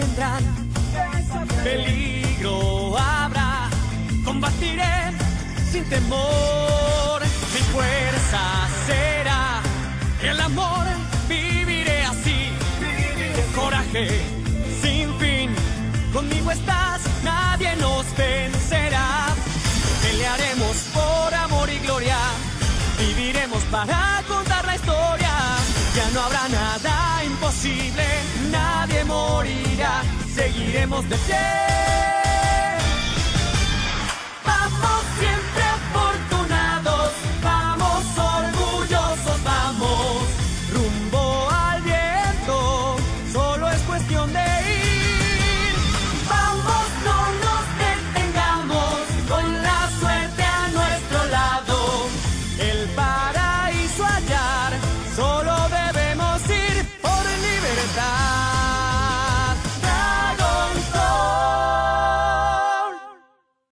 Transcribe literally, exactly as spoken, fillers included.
vendrán, peligro habrá, combatiré sin temor. Mi fuerza será el amor, viviré así, coraje sin fin. Conmigo estás, nadie nos vencerá. Pelearemos por amor y gloria, viviremos para contar la historia. Ya no habrá nada imposible, nadie morirá, seguiremos de pie.